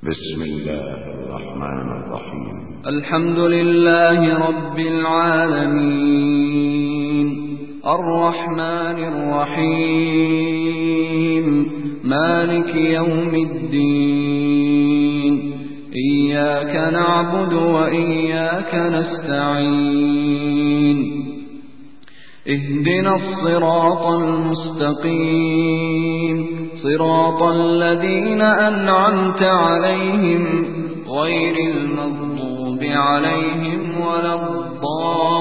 بسم الله الرحمن الرحيم. الحمد لله رب العالمين، الرحمن الرحيم، مالك يوم الدين. إياك نعبد وإياك نستعين. اهدنا الصراط المستقيم، صراط الذين أنعمت عليهم غير المغضوب عليهم ولا الضالين.